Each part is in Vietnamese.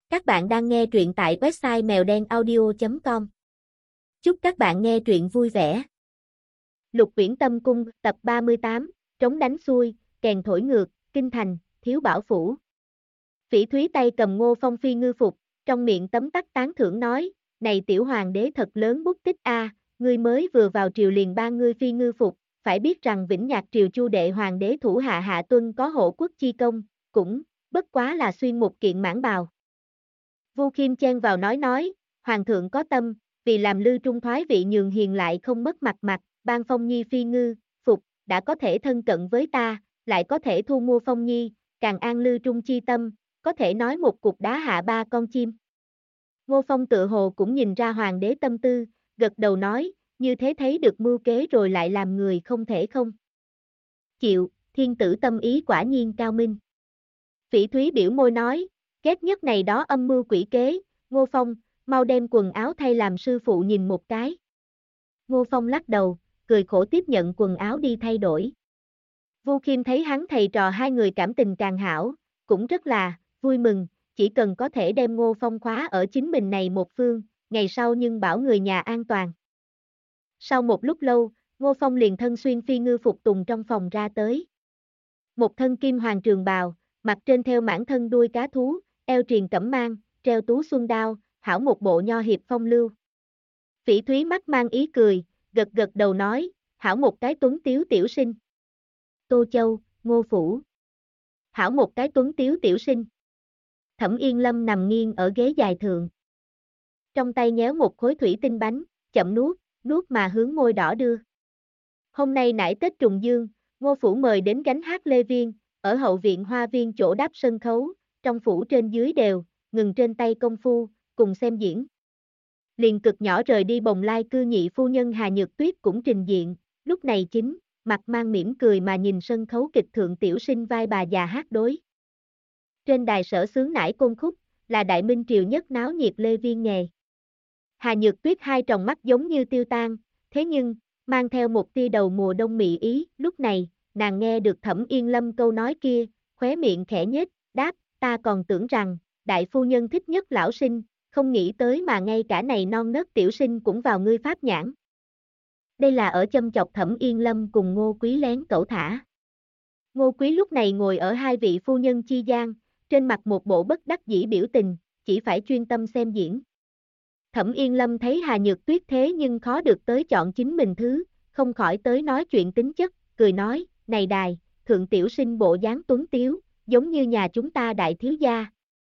Các bạn đang nghe truyện tại website mèo đen audio.com. Chúc các bạn nghe truyện vui vẻ. Lục Uyển Tâm Cung, tập 38, trống đánh xuôi, kèn thổi ngược, kinh thành, thiếu bảo phủ. Phỉ Thúy tay cầm Ngô Phong phi ngư phục, trong miệng tấm tắc tán thưởng nói, này tiểu hoàng đế thật lớn bút tích a, ngươi mới vừa vào triều liền ban ngươi phi ngư phục, phải biết rằng Vĩnh Nhạc triều Chu đệ hoàng đế thủ hạ Hạ Tuân có hộ quốc chi công, cũng bất quá là xuyên một kiện mãn bào. Vu Khiêm chen vào nói, hoàng thượng có tâm, vì làm Lư Trung thoái vị nhường hiền lại không mất mặt, ban Phong Nhi phi ngư, phục, đã có thể thân cận với ta, lại có thể thu mua Phong Nhi, càng an Lư Trung chi tâm, có thể nói một cục đá hạ ba con chim. Ngô Phong tự hồ cũng nhìn ra hoàng đế tâm tư, gật đầu nói, như thế thấy được mưu kế rồi lại làm người không thể không chịu, thiên tử tâm ý quả nhiên cao minh. Phỉ Thúy biểu môi nói, ghét nhất này đó âm mưu quỷ kế, Ngô Phong, mau đem quần áo thay làm sư phụ nhìn một cái. Ngô Phong lắc đầu, cười khổ tiếp nhận quần áo đi thay đổi. Vu Khiêm thấy hắn thầy trò hai người cảm tình càng hảo, cũng rất là vui mừng, chỉ cần có thể đem Ngô Phong khóa ở chính mình này một phương, ngày sau nhưng bảo người nhà an toàn. Sau một lúc lâu, Ngô Phong liền thân xuyên phi ngư phục tùng trong phòng ra tới. Một thân kim hoàng trường bào, mặt trên theo mãn thân đuôi cá thú, eo triền cẩm mang, treo tú xuân đao, hảo một bộ nho hiệp phong lưu. Phỉ Thúy mắt mang ý cười, gật gật đầu nói, hảo một cái tuấn tiếu tiểu sinh. Tô Châu, Ngô Phủ. Hảo một cái tuấn tiếu tiểu sinh. Thẩm Yên Lâm nằm nghiêng ở ghế dài thượng. Trong tay nhéo một khối thủy tinh bánh, chậm nuốt mà hướng môi đỏ đưa. Hôm nay nải Tết trùng dương, Ngô Phủ mời đến gánh hát Lê Viên, ở hậu viện Hoa Viên chỗ đáp sân khấu, trong phủ trên dưới đều, ngừng trên tay công phu, cùng xem diễn. Liền cực nhỏ rời đi bồng lai cư nhị phu nhân Hà Nhược Tuyết cũng trình diện, lúc này chính, mặt mang mỉm cười mà nhìn sân khấu kịch thượng tiểu sinh vai bà già hát đối. Trên đài sở xướng nải côn khúc, là Đại Minh triều nhất náo nhiệt Lê Viên nghề. Hà Nhược Tuyết hai tròng mắt giống như tiêu tan, thế nhưng, mang theo một tia đầu mùa đông mị ý, lúc này, nàng nghe được Thẩm Yên Lâm câu nói kia, khóe miệng khẽ nhếch, đáp, ta còn tưởng rằng, đại phu nhân thích nhất lão sinh, không nghĩ tới mà ngay cả này non nớt tiểu sinh cũng vào ngươi pháp nhãn. Đây là ở châm chọc Thẩm Yên Lâm cùng Ngô Quý lén cẩu thả. Ngô Quý lúc này ngồi ở hai vị phu nhân chi gian, trên mặt một bộ bất đắc dĩ biểu tình, chỉ phải chuyên tâm xem diễn. Thẩm Yên Lâm thấy Hà Nhược Tuyết thế nhưng khó được tới chọn chính mình thứ, không khỏi tới nói chuyện tính chất, cười nói, này đài, thượng tiểu sinh bộ dáng tuấn tiếu, giống như nhà chúng ta đại thiếu gia.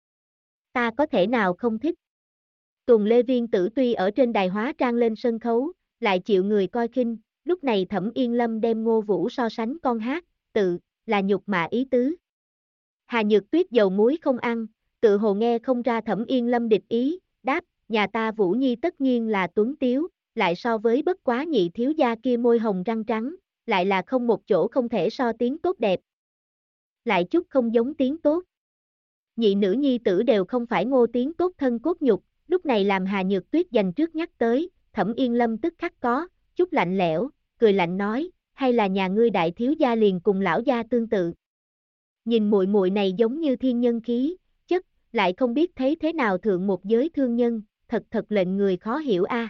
Ta có thể nào không thích? Tùng Lê Viên Tử tuy ở trên đài hóa trang lên sân khấu, lại chịu người coi khinh, lúc này Thẩm Yên Lâm đem Ngô Vũ so sánh con hát, tự, là nhục mạ ý tứ. Hà Nhược Tuyết dầu muối không ăn, tự hồ nghe không ra Thẩm Yên Lâm địch ý, đáp, nhà ta Vũ Nhi tất nhiên là tuấn tiếu, lại so với bất quá nhị thiếu gia kia môi hồng răng trắng, lại là không một chỗ không thể so tiếng tốt đẹp. Lại chút không giống tiếng tốt. Nhị nữ nhi tử đều không phải Ngô tiếng tốt thân cốt nhục, lúc này làm Hà Nhược Tuyết dành trước nhắc tới, Thẩm Yên Lâm tức khắc có, chút lạnh lẽo, cười lạnh nói, hay là nhà ngươi đại thiếu gia liền cùng lão gia tương tự. Nhìn muội muội này giống như thiên nhân khí, chất, lại không biết thấy thế nào thượng một giới thương nhân, thật lệnh người khó hiểu a.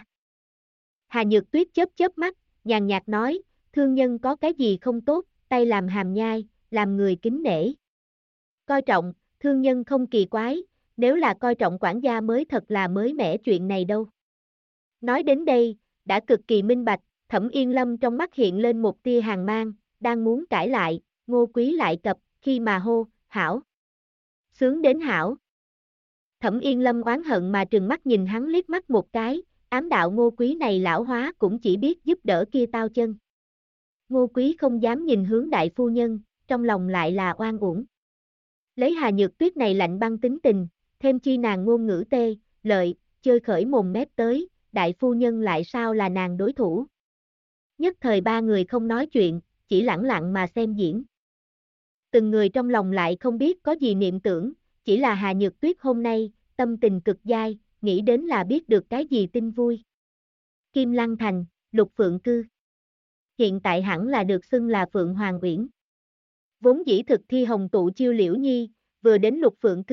Hà Nhược Tuyết chớp mắt, nhàn nhạt nói, thương nhân có cái gì không tốt, tay làm hàm nhai, làm người kính nể. Coi trọng, thương nhân không kỳ quái, nếu là coi trọng quản gia mới thật là mới mẻ chuyện này đâu. Nói đến đây, đã cực kỳ minh bạch, Thẩm Yên Lâm trong mắt hiện lên một tia hàn mang, đang muốn cãi lại, Ngô Quý lại cập, khi mà hô, hảo. Sướng đến hảo. Thẩm Yên Lâm oán hận mà trừng mắt nhìn hắn liếc mắt một cái, ám đạo Ngô Quý này lão hóa cũng chỉ biết giúp đỡ kia tao chân. Ngô Quý không dám nhìn hướng đại phu nhân, trong lòng lại là oan uổng. Lấy Hà Nhược Tuyết này lạnh băng tính tình, thêm chi nàng ngôn ngữ tê, lợi, chơi khởi mồm mép tới, đại phu nhân lại sao là nàng đối thủ. Nhất thời ba người không nói chuyện, chỉ lẳng lặng mà xem diễn. Từng người trong lòng lại không biết có gì niệm tưởng, chỉ là Hà Nhược Tuyết hôm nay, tâm tình cực dai, nghĩ đến là biết được cái gì tin vui. Kim Lăng Thành, Lục Phượng Cư. Hiện tại hẳn là được xưng là Phượng Hoàng Uyển. Vốn dĩ thực thi hồng tụ chiêu Liễu Nhi, vừa đến Lục Phượng Cư,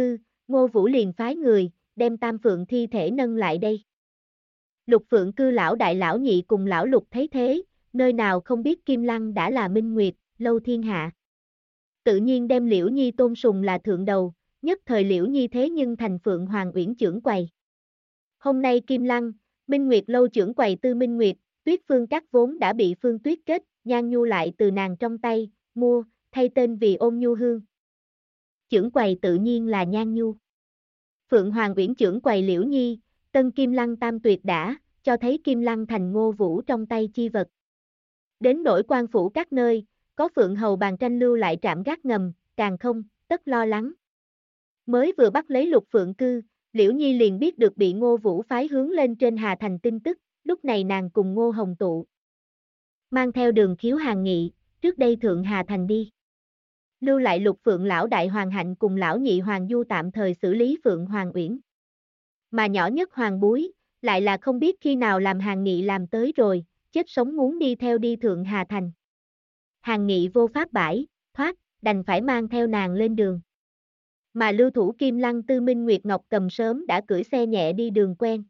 Ngô Vũ liền phái người, đem Tam Phượng thi thể nâng lại đây. Lục Phượng Cư lão đại lão nhị cùng lão Lục thấy thế, nơi nào không biết Kim Lăng đã là minh nguyệt, lâu thiên hạ. Tự nhiên đem Liễu Nhi tôn sùng là thượng đầu, nhất thời Liễu Nhi thế nhưng thành Phượng Hoàng Uyển trưởng quầy. Hôm nay Kim Lăng, Minh Nguyệt lâu trưởng quầy Tư Minh Nguyệt, Tuyết Phương Các vốn đã bị Phương Tuyết kết, Nhan Nhu lại từ nàng trong tay, mua, thay tên vì Ôn Nhu Hương. Trưởng quầy tự nhiên là Nhan Nhu. Phượng Hoàng Uyển trưởng quầy Liễu Nhi, Tân Kim Lăng tam tuyệt đã, cho thấy Kim Lăng thành Ngô Vũ trong tay chi vật. Đến nỗi quan phủ các nơi, có Phượng Hầu bàn tranh lưu lại trạm gác ngầm, càng không, tất lo lắng. Mới vừa bắt lấy Lục Phượng Cư, Liễu Nhi liền biết được bị Ngô Vũ phái hướng lên trên Hà Thành tin tức, lúc này nàng cùng Ngô Hồng Tụ mang theo Đường Khiếu hàng nghị, trước đây thượng Hà Thành đi. Lưu lại Lục Phượng lão đại Hoàng Hạnh cùng lão nhị Hoàng Du tạm thời xử lý Phượng Hoàng Uyển. Mà nhỏ nhất Hoàng Búi, lại là không biết khi nào làm hàng nghị làm tới rồi, chết sống muốn đi theo đi thượng Hà Thành. Hàng nghị vô pháp bãi, thoát, đành phải mang theo nàng lên đường. Mà lưu thủ Kim Lăng Tư Minh Nguyệt Ngọc Cầm sớm đã cưỡi xe nhẹ đi đường quen.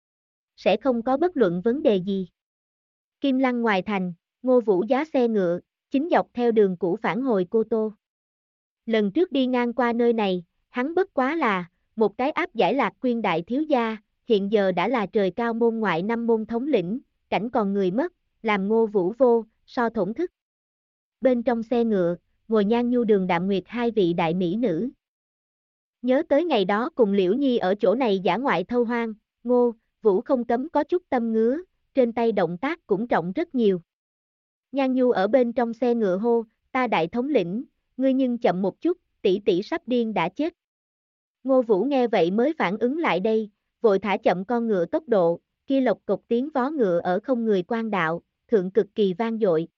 Sẽ không có bất luận vấn đề gì. Kim Lăng ngoài thành, Ngô Vũ giá xe ngựa, chính dọc theo đường cũ phản hồi Cô Tô. Lần trước đi ngang qua nơi này, hắn bất quá là một cái áp giải Lạc Quyên đại thiếu gia, hiện giờ đã là trời cao môn ngoại 5 môn thống lĩnh, cảnh còn người mất, làm Ngô Vũ vô, so thổn thức. Bên trong xe ngựa, ngồi Nhan Nhu Đường Đạm Nguyệt hai vị đại mỹ nữ. Nhớ tới ngày đó cùng Liễu Nhi ở chỗ này dã ngoại thâu hoang, Ngô Vũ không cấm có chút tâm ngứa, trên tay động tác cũng trọng rất nhiều. Nhan Nhu ở bên trong xe ngựa hô, ta đại thống lĩnh, ngươi nhưng chậm một chút, tỷ tỷ sắp điên đã chết. Ngô Vũ nghe vậy mới phản ứng lại đây, vội thả chậm con ngựa tốc độ, kia lộc cộc tiếng vó ngựa ở không người quan đạo, thượng cực kỳ vang dội.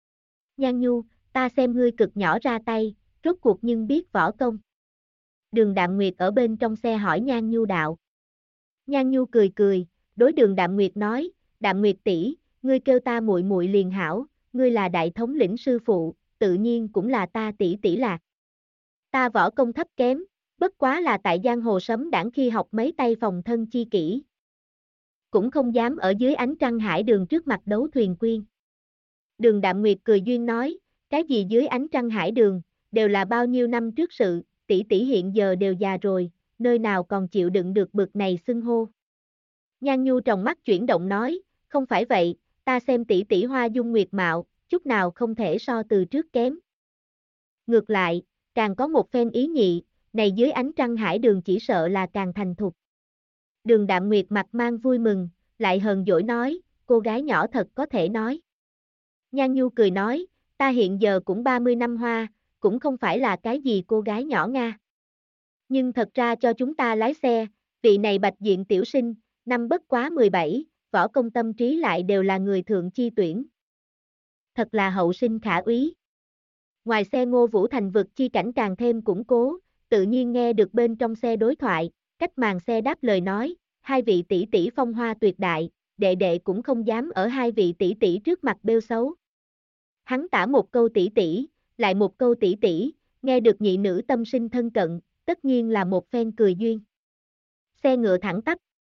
Nhan Nhu, ta xem ngươi cực nhỏ ra tay, rốt cuộc nhưng biết võ công. Đường Đạm Nguyệt ở bên trong xe hỏi Nhan Nhu đạo. Nhan Nhu cười cười, đối Đường Đạm Nguyệt nói, Đạm Nguyệt tỷ, ngươi kêu ta muội muội liền hảo, ngươi là đại thống lĩnh sư phụ, tự nhiên cũng là ta tỷ tỷ lạc. Ta võ công thấp kém, bất quá là tại giang hồ sấm đãng khi học mấy tay phòng thân chi kỹ. Cũng không dám ở dưới ánh trăng hải đường trước mặt đấu thuyền quyên. Đường Đạm Nguyệt cười duyên nói, cái gì dưới ánh trăng hải đường, đều là bao nhiêu năm trước sự, tỷ tỷ hiện giờ đều già rồi, nơi nào còn chịu đựng được bực này xưng hô. Nhan Nhu trong mắt chuyển động nói, không phải vậy, ta xem tỷ tỷ hoa dung nguyệt mạo, chút nào không thể so từ trước kém. Ngược lại, càng có một phen ý nhị, này dưới ánh trăng hải đường chỉ sợ là càng thành thục. Đường Đạm Nguyệt mặt mang vui mừng, lại hờn dỗi nói, cô gái nhỏ thật có thể nói. Nhan Nhu cười nói, ta hiện giờ cũng 30 năm hoa, cũng không phải là cái gì cô gái nhỏ Nga. Nhưng thật ra cho chúng ta lái xe, vị này bạch diện tiểu sinh, năm bất quá 17, võ công tâm trí lại đều là người thượng chi tuyển. Thật là hậu sinh khả úy. Ngoài xe Ngô Vũ thành vực chi cảnh càng thêm củng cố, tự nhiên nghe được bên trong xe đối thoại, cách màn xe đáp lời nói, hai vị tỷ tỷ phong hoa tuyệt đại, đệ đệ cũng không dám ở hai vị tỷ tỷ trước mặt bêu xấu. Hắn tả một câu tỷ tỷ, lại một câu tỷ tỷ, nghe được nhị nữ tâm sinh thân cận, tất nhiên là một phen cười duyên. Xe ngựa thẳng tắp,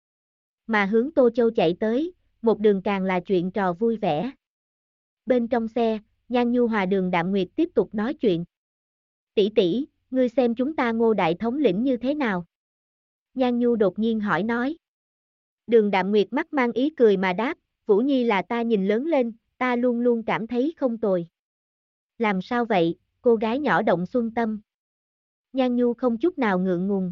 mà hướng Tô Châu chạy tới, một đường càng là chuyện trò vui vẻ. Bên trong xe, Nhan Nhu hòa Đường Đạm Nguyệt tiếp tục nói chuyện. Tỷ tỷ, ngươi xem chúng ta Ngô đại thống lĩnh như thế nào? Nhan Nhu đột nhiên hỏi nói. Đường Đạm Nguyệt mắt mang ý cười mà đáp, Vũ Nhi là ta nhìn lớn lên, ta luôn luôn cảm thấy không tồi. Làm sao vậy, cô gái nhỏ động xuân tâm? Nhan Nhu không chút nào ngượng ngùng.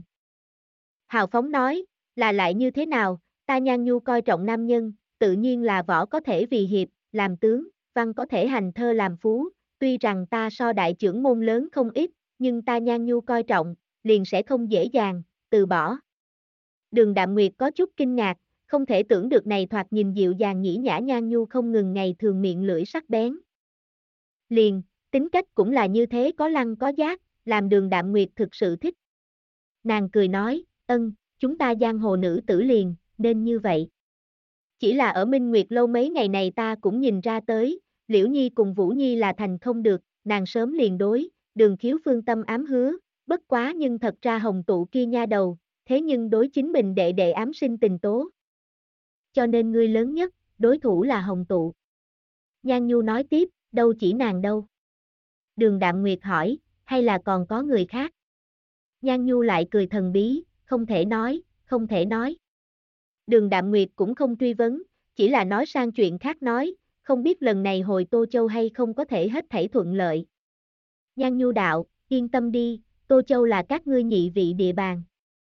Hào phóng nói, là lại như thế nào, ta Nhan Nhu coi trọng nam nhân, tự nhiên là võ có thể vì hiệp, làm tướng, văn có thể hành thơ làm phú, tuy rằng ta so đại trưởng môn lớn không ít, nhưng ta Nhan Nhu coi trọng, liền sẽ không dễ dàng, từ bỏ. Đường Đạm Nguyệt có chút kinh ngạc, không thể tưởng được này thoạt nhìn dịu dàng nhĩ nhã Nhan Nhu không ngừng ngày thường miệng lưỡi sắc bén. Liền, tính cách cũng là như thế có lăng có giác, làm Đường Đạm Nguyệt thực sự thích. Nàng cười nói, chúng ta giang hồ nữ tử liền, nên như vậy. Chỉ là ở Minh Nguyệt lâu mấy ngày này ta cũng nhìn ra tới, Liễu Nhi cùng Vũ Nhi là thành không được, nàng sớm liền đối, Đường Khiếu phương tâm ám hứa, Bất quá nhưng thật ra Hồng Tụ kia nha đầu, thế nhưng đối chính mình đệ đệ ám sinh tình tố. Cho nên ngươi lớn nhất, đối thủ là Hồng Tụ. Nhan Nhu nói tiếp, đâu chỉ nàng đâu. Đường Đạm Nguyệt hỏi, hay là còn có người khác? Nhan Nhu lại cười thần bí, không thể nói, không thể nói. Đường Đạm Nguyệt cũng không truy vấn, chỉ là nói sang chuyện khác nói, không biết lần này hồi Tô Châu hay không có thể hết thảy thuận lợi. Nhan Nhu đạo, yên tâm đi, Tô Châu là các ngươi nhị vị địa bàn.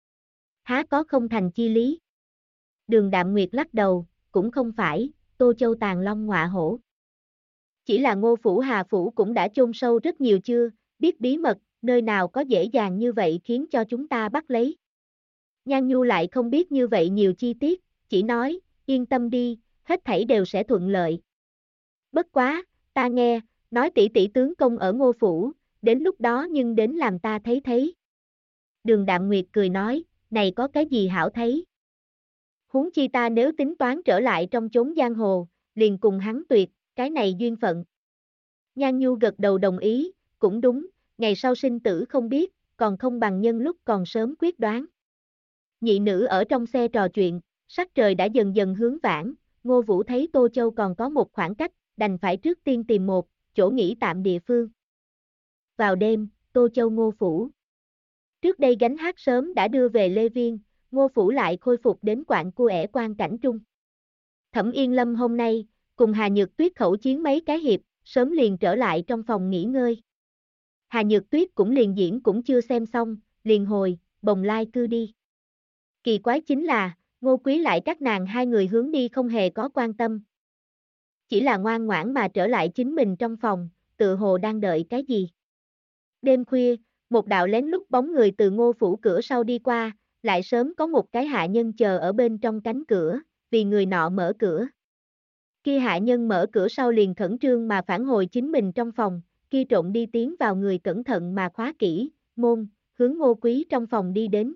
Há có không thành chi lý? Đường Đạm Nguyệt lắc đầu, cũng không phải, Tô Châu tàn long ngọa hổ. Chỉ là Ngô Phủ Hà Phủ cũng đã chôn sâu rất nhiều chưa, biết bí mật, nơi nào có dễ dàng như vậy khiến cho chúng ta bắt lấy. Nhan Nhu lại không biết như vậy nhiều chi tiết, chỉ nói, yên tâm đi, hết thảy đều sẽ thuận lợi. Bất quá, ta nghe, nói tỷ tỷ tướng công ở Ngô Phủ, đến lúc đó nhưng đến làm ta thấy thấy. Đường Đạm Nguyệt cười nói, này có cái gì hảo thấy. Huống chi ta nếu tính toán trở lại trong chốn giang hồ, liền cùng hắn tuyệt, cái này duyên phận. Nhan Nhu gật đầu đồng ý, cũng đúng, ngày sau sinh tử không biết, còn không bằng nhân lúc còn sớm quyết đoán. Nhị nữ ở trong xe trò chuyện, sắc trời đã dần dần hướng vãn, Ngô Vũ thấy Tô Châu còn có một khoảng cách, đành phải trước tiên tìm một chỗ nghỉ tạm địa phương. Vào đêm, Tô Châu Ngô Phủ. Trước đây gánh hát sớm đã đưa về Lê Viên, Ngô Phủ lại khôi phục đến quạng cua ẻ quan cảnh trung. Thẩm Yên Lâm hôm nay, cùng Hà Nhược Tuyết khẩu chiến mấy cái hiệp, sớm liền trở lại trong phòng nghỉ ngơi. Hà Nhược Tuyết cũng liền diễn cũng chưa xem xong, liền hồi, bồng lai cư đi. Kỳ quái chính là, Ngô Quý lại các nàng hai người hướng đi không hề có quan tâm. Chỉ là ngoan ngoãn mà trở lại chính mình trong phòng, tự hồ đang đợi cái gì. Đêm khuya, một đạo lén lút bóng người từ Ngô Phủ cửa sau đi qua, lại sớm có một cái hạ nhân chờ ở bên trong cánh cửa, vì người nọ mở cửa. Kia hạ nhân mở cửa sau liền khẩn trương mà phản hồi chính mình trong phòng, kia trộn đi tiến vào người cẩn thận mà khóa kỹ, môn, hướng Ngô Quý trong phòng đi đến.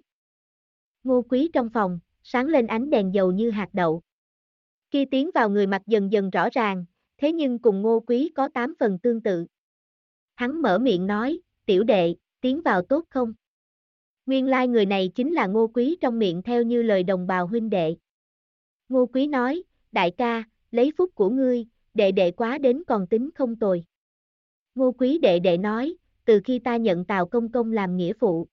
Ngô Quý trong phòng, sáng lên ánh đèn dầu như hạt đậu. Kia tiến vào người mặt dần dần rõ ràng, thế nhưng cùng Ngô Quý có 8 phần tương tự. Hắn mở miệng nói, tiểu đệ, tiến vào tốt không? Nguyên lai người này chính là Ngô Quý trong miệng theo như lời đồng bào huynh đệ. Ngô Quý nói, đại ca, lấy phúc của ngươi, đệ đệ quá đến còn tính không tồi. Ngô Quý đệ đệ nói, từ khi ta nhận Tào Công Công làm nghĩa phụ.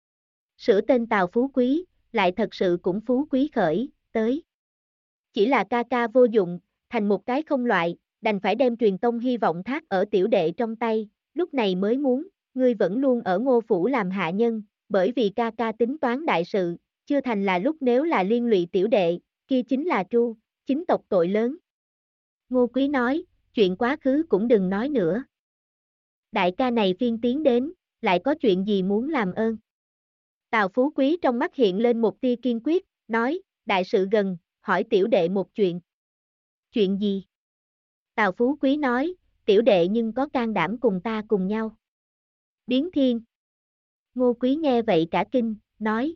Sửa tên Tào Phú Quý, lại thật sự cũng Phú Quý khởi, tới. Chỉ là ca ca vô dụng, thành một cái không loại, đành phải đem truyền tông hy vọng thác ở tiểu đệ trong tay, lúc này mới muốn, ngươi vẫn luôn ở Ngô Phủ làm hạ nhân, bởi vì ca ca tính toán đại sự, chưa thành là lúc nếu là liên lụy tiểu đệ, kia chính là tru, chính tộc tội lớn. Ngô Quý nói, chuyện quá khứ cũng đừng nói nữa. Đại ca này phiên tiến đến, lại có chuyện gì muốn làm ơn. Tào Phú Quý trong mắt hiện lên một tia kiên quyết, nói, đại sự gần, hỏi tiểu đệ một chuyện. Chuyện gì? Tào Phú Quý nói, tiểu đệ nhưng có can đảm cùng ta cùng nhau. Biến thiên. Ngô Quý nghe vậy cả kinh, nói,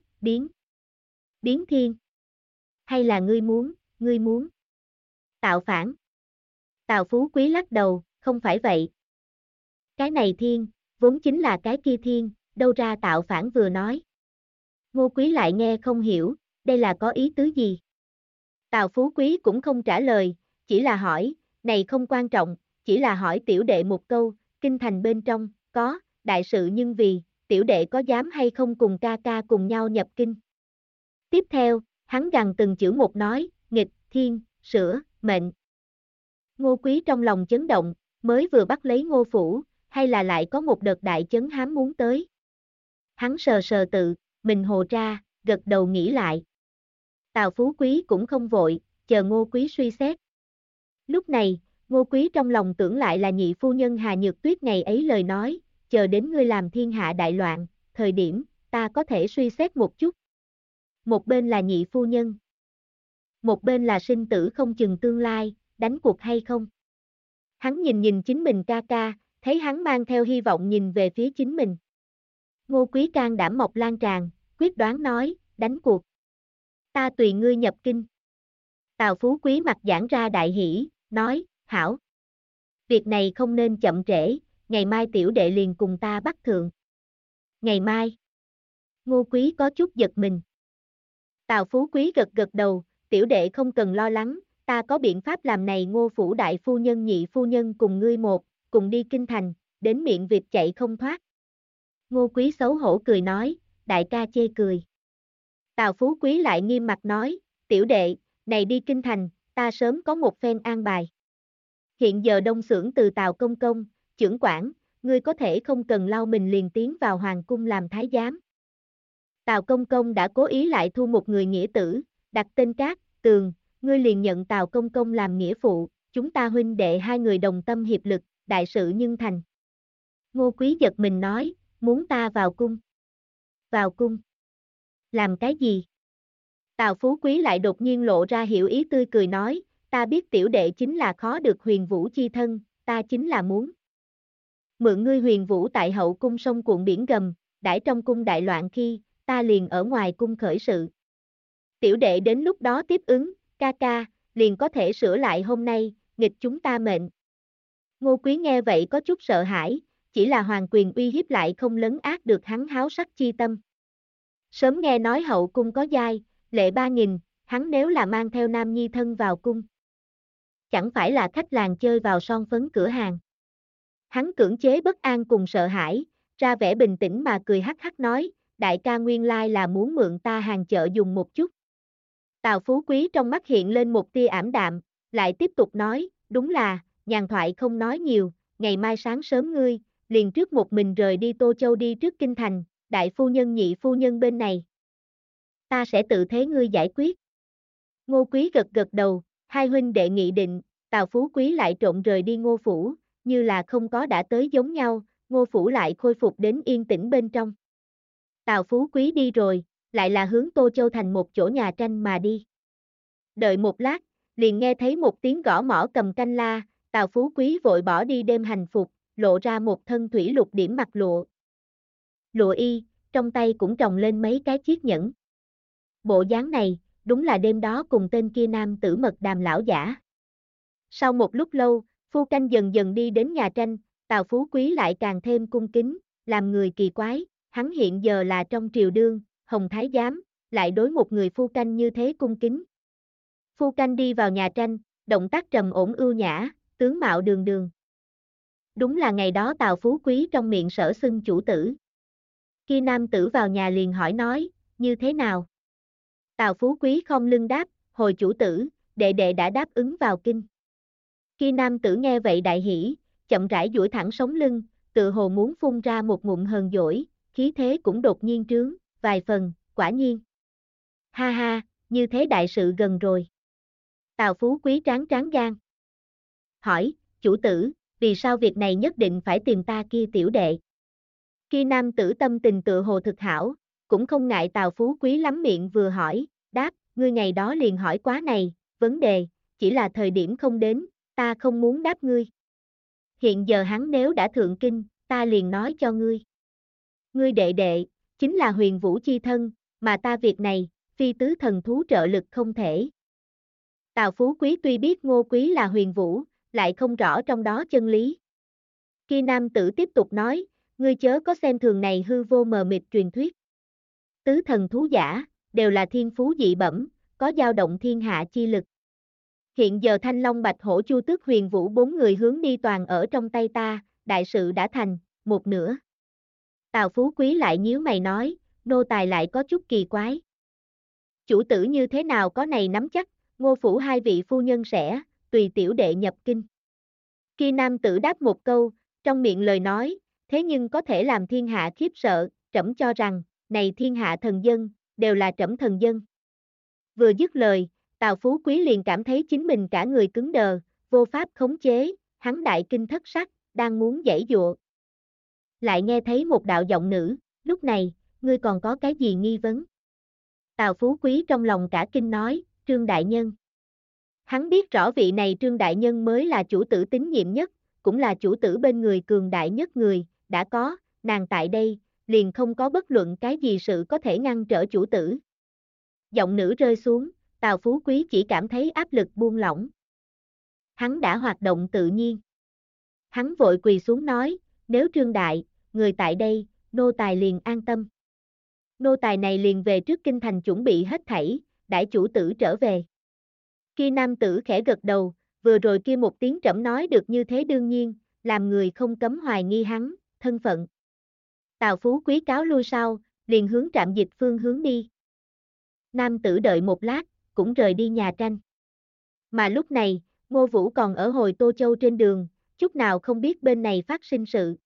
biến thiên. Hay là ngươi muốn. Tạo phản. Tào Phú Quý lắc đầu, không phải vậy. Cái này thiên, vốn chính là cái kia thiên, đâu ra tạo phản vừa nói. Ngô Quý lại nghe không hiểu, đây là có ý tứ gì? Tào Phú Quý cũng không trả lời, chỉ là hỏi, này không quan trọng, chỉ là hỏi tiểu đệ một câu, kinh thành bên trong, có, đại sự nhưng vì, tiểu đệ có dám hay không cùng ca ca cùng nhau nhập kinh. Tiếp theo, hắn gằn từng chữ một nói, nghịch, thiên, sửa, mệnh. Ngô Quý trong lòng chấn động, mới vừa bắt lấy Ngô Phủ, hay là lại có một đợt đại chấn hám muốn tới. Hắn sờ sờ tự, mình hồ ra, gật đầu nghĩ lại. Tào Phú Quý cũng không vội, chờ Ngô Quý suy xét. Lúc này, Ngô Quý trong lòng tưởng lại là nhị phu nhân Hà Nhược Tuyết ngày ấy lời nói, chờ đến ngươi làm thiên hạ đại loạn, thời điểm, ta có thể suy xét một chút. Một bên là nhị phu nhân. Một bên là sinh tử không chừng tương lai, đánh cuộc hay không. Hắn nhìn chính mình ca ca, thấy hắn mang theo hy vọng nhìn về phía chính mình. Ngô Quý can đảm mọc lan tràn, quyết đoán nói, đánh cuộc. Ta tùy ngươi nhập kinh. Tào Phú Quý mặt giãn ra đại hỷ, nói, hảo. Việc này không nên chậm trễ, ngày mai tiểu đệ liền cùng ta bắt thượng. Ngày mai. Ngô Quý có chút giật mình. Tào Phú Quý gật gật đầu, tiểu đệ không cần lo lắng, ta có biện pháp làm này. Ngô phủ đại phu nhân nhị phu nhân cùng ngươi cùng đi kinh thành, đến miệng vịt chạy không thoát. Ngô Quý xấu hổ cười nói, đại ca chê cười. Tào Phú Quý lại nghiêm mặt nói, tiểu đệ, này đi kinh thành, ta sớm có một phen an bài. Hiện giờ đông xưởng từ Tào Công Công, chưởng quản, ngươi có thể không cần lau mình liền tiến vào hoàng cung làm thái giám. Tào Công Công đã cố ý lại thu một người nghĩa tử, đặt tên Cát Tường, ngươi liền nhận Tào Công Công làm nghĩa phụ, chúng ta huynh đệ hai người đồng tâm hiệp lực, đại sự nhưng thành. Ngô Quý giật mình nói, muốn ta vào cung. Vào cung. Làm cái gì? Tào Phú Quý lại đột nhiên lộ ra hiểu ý tươi cười nói, ta biết tiểu đệ chính là khó được Huyền Vũ chi thân, ta chính là muốn mượn ngươi Huyền Vũ tại hậu cung sông cuộn biển gầm, đãi trong cung đại loạn khi, ta liền ở ngoài cung khởi sự. Tiểu đệ đến lúc đó tiếp ứng, ca ca, liền có thể sửa lại hôm nay, nghịch chúng ta mệnh. Ngô Quý nghe vậy có chút sợ hãi, chỉ là hoàng quyền uy hiếp lại không lấn át được hắn háo sắc chi tâm. Sớm nghe nói hậu cung có giai, lệ 3.000, hắn nếu là mang theo nam nhi thân vào cung. Chẳng phải là khách làng chơi vào son phấn cửa hàng. Hắn cưỡng chế bất an cùng sợ hãi, ra vẻ bình tĩnh mà cười hắc hắc nói, đại ca nguyên lai là muốn mượn ta hàng chợ dùng một chút. Tào Phú Quý trong mắt hiện lên một tia ảm đạm, lại tiếp tục nói, đúng là, nhàn thoại không nói nhiều, ngày mai sáng sớm ngươi, liền trước một mình rời đi Tô Châu đi trước kinh thành, đại phu nhân nhị phu nhân bên này. Ta sẽ tự thế ngươi giải quyết. Ngô Quý gật gật đầu, hai huynh đệ nghị định, Tào Phú Quý lại trộn rời đi Ngô phủ, như là không có đã tới giống nhau, Ngô phủ lại khôi phục đến yên tĩnh bên trong. Tào Phú Quý đi rồi, lại là hướng Tô Châu thành một chỗ nhà tranh mà đi. Đợi một lát, liền nghe thấy một tiếng gõ mõ cầm canh la, Tào Phú Quý vội bỏ đi đêm hành phục, lộ ra một thân thủy lục điểm mặt lụa. Lụa y, trong tay cũng trồng lên mấy cái chiếc nhẫn. Bộ dáng này, đúng là đêm đó cùng tên kia nam tử mật đàm lão giả. Sau một lúc lâu, phu canh dần dần đi đến nhà tranh, Tào Phú Quý lại càng thêm cung kính, làm người kỳ quái, hắn hiện giờ là trong triều đương, Hồng Thái Giám, lại đối một người phu canh như thế cung kính. Phu canh đi vào nhà tranh, động tác trầm ổn ưu nhã, tướng mạo đường đường. Đúng là ngày đó Tào Phú Quý trong miệng sở xưng chủ tử. Khi nam tử vào nhà liền hỏi nói, như thế nào? Tào Phú Quý không lưng đáp, hồi chủ tử, đệ đệ đã đáp ứng vào kinh. Khi nam tử nghe vậy đại hỉ, chậm rãi duỗi thẳng sống lưng, tự hồ muốn phun ra một ngụm hờn dỗi, khí thế cũng đột nhiên trướng, vài phần, quả nhiên. Ha ha, như thế đại sự gần rồi. Tào Phú Quý tráng tráng gan. Hỏi, chủ tử, vì sao việc này nhất định phải tìm ta kia tiểu đệ? Khi nam tử tâm tình tự hồ thực hảo, cũng không ngại Tào Phú Quý lắm miệng vừa hỏi, đáp, ngươi ngày đó liền hỏi quá này, vấn đề, chỉ là thời điểm không đến, ta không muốn đáp ngươi. Hiện giờ hắn nếu đã thượng kinh, ta liền nói cho ngươi. Ngươi đệ đệ, chính là Huyền Vũ chi thân, mà ta việc này, phi tứ thần thú trợ lực không thể. Tào Phú Quý tuy biết Ngô Quý là Huyền Vũ, lại không rõ trong đó chân lý. Khi nam tử tiếp tục nói, ngươi chớ có xem thường này hư vô mờ mịt truyền thuyết. Tứ thần thú giả, đều là thiên phú dị bẩm, có dao động thiên hạ chi lực. Hiện giờ Thanh Long Bạch Hổ Chu Tước Huyền Vũ 4 người hướng đi toàn ở trong tay ta, đại sự đã thành, một nửa. Tào Phú Quý lại nhíu mày nói, nô tài lại có chút kỳ quái. Chủ tử như thế nào có này nắm chắc, Ngô phủ hai vị phu nhân sẽ, tùy tiểu đệ nhập kinh. Khi nam tử đáp một câu, trong miệng lời nói, thế nhưng có thể làm thiên hạ khiếp sợ, trẫm cho rằng, này thiên hạ thần dân, đều là trẫm thần dân. Vừa dứt lời, Tào Phú Quý liền cảm thấy chính mình cả người cứng đờ, vô pháp khống chế, hắn đại kinh thất sắc, đang muốn giãy giụa. Lại nghe thấy một đạo giọng nữ, lúc này, ngươi còn có cái gì nghi vấn? Tào Phú Quý trong lòng cả kinh nói, Trương Đại Nhân. Hắn biết rõ vị này Trương Đại Nhân mới là chủ tử tín nhiệm nhất, cũng là chủ tử bên người cường đại nhất người, đã có, nàng tại đây, liền không có bất luận cái gì sự có thể ngăn trở chủ tử. Giọng nữ rơi xuống, Tào Phú Quý chỉ cảm thấy áp lực buông lỏng. Hắn đã hoạt động tự nhiên. Hắn vội quỳ xuống nói, nếu Trương Đại, người tại đây, nô tài liền an tâm. Nô tài này liền về trước kinh thành chuẩn bị hết thảy, đãi chủ tử trở về. Kia nam tử khẽ gật đầu, vừa rồi kia một tiếng trẫm nói được như thế đương nhiên, làm người không cấm hoài nghi hắn, thân phận. Tào Phú Quý cáo lui sau, liền hướng trạm dịch phương hướng đi. Nam tử đợi một lát, cũng rời đi nhà tranh. Mà lúc này, Ngô Vũ còn ở hồi Tô Châu trên đường, chút nào không biết bên này phát sinh sự.